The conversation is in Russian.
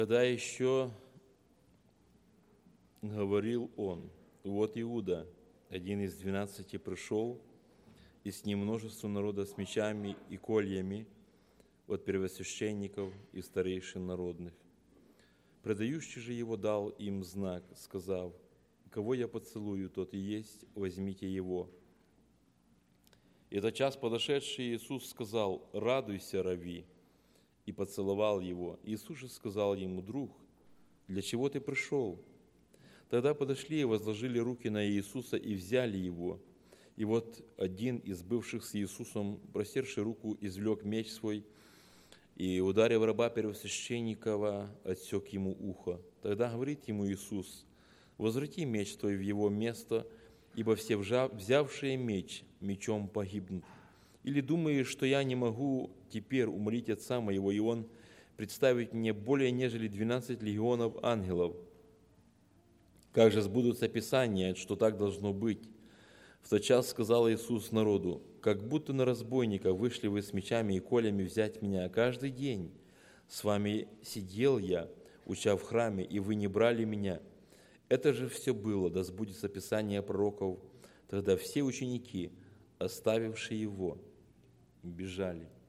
Когда еще говорил он, вот Иуда, один из 12, пришел, и с ним множество народа с мечами и кольями от первосвященников и старейшин народных. Предающий же его дал им знак, сказав: кого я поцелую, тот и есть, возьмите его. И тотчас подошедший Иисус сказал: радуйся, рави, и поцеловал его. Иисус же сказал ему: друг, для чего ты пришел? Тогда подошли и возложили руки на Иисуса и взяли его. И вот один из бывших с Иисусом, простерший руку, извлек меч свой и, ударив раба первосвященникова, отсек ему ухо. Тогда говорит ему Иисус: возврати меч твой в его место, ибо все взявшие меч мечом погибнут. Или думаешь, что я не могу теперь умолить Отца моего, и Он представить мне более нежели 12 легионов ангелов? Как же сбудутся Писания, что так должно быть? В тот час сказал Иисус народу: как будто на разбойника вышли вы с мечами и колями взять меня. Каждый день с вами сидел я, уча в храме, и вы не брали меня. Это же все было, да сбудется Писание пророков. Тогда все ученики, оставившие его, бежали.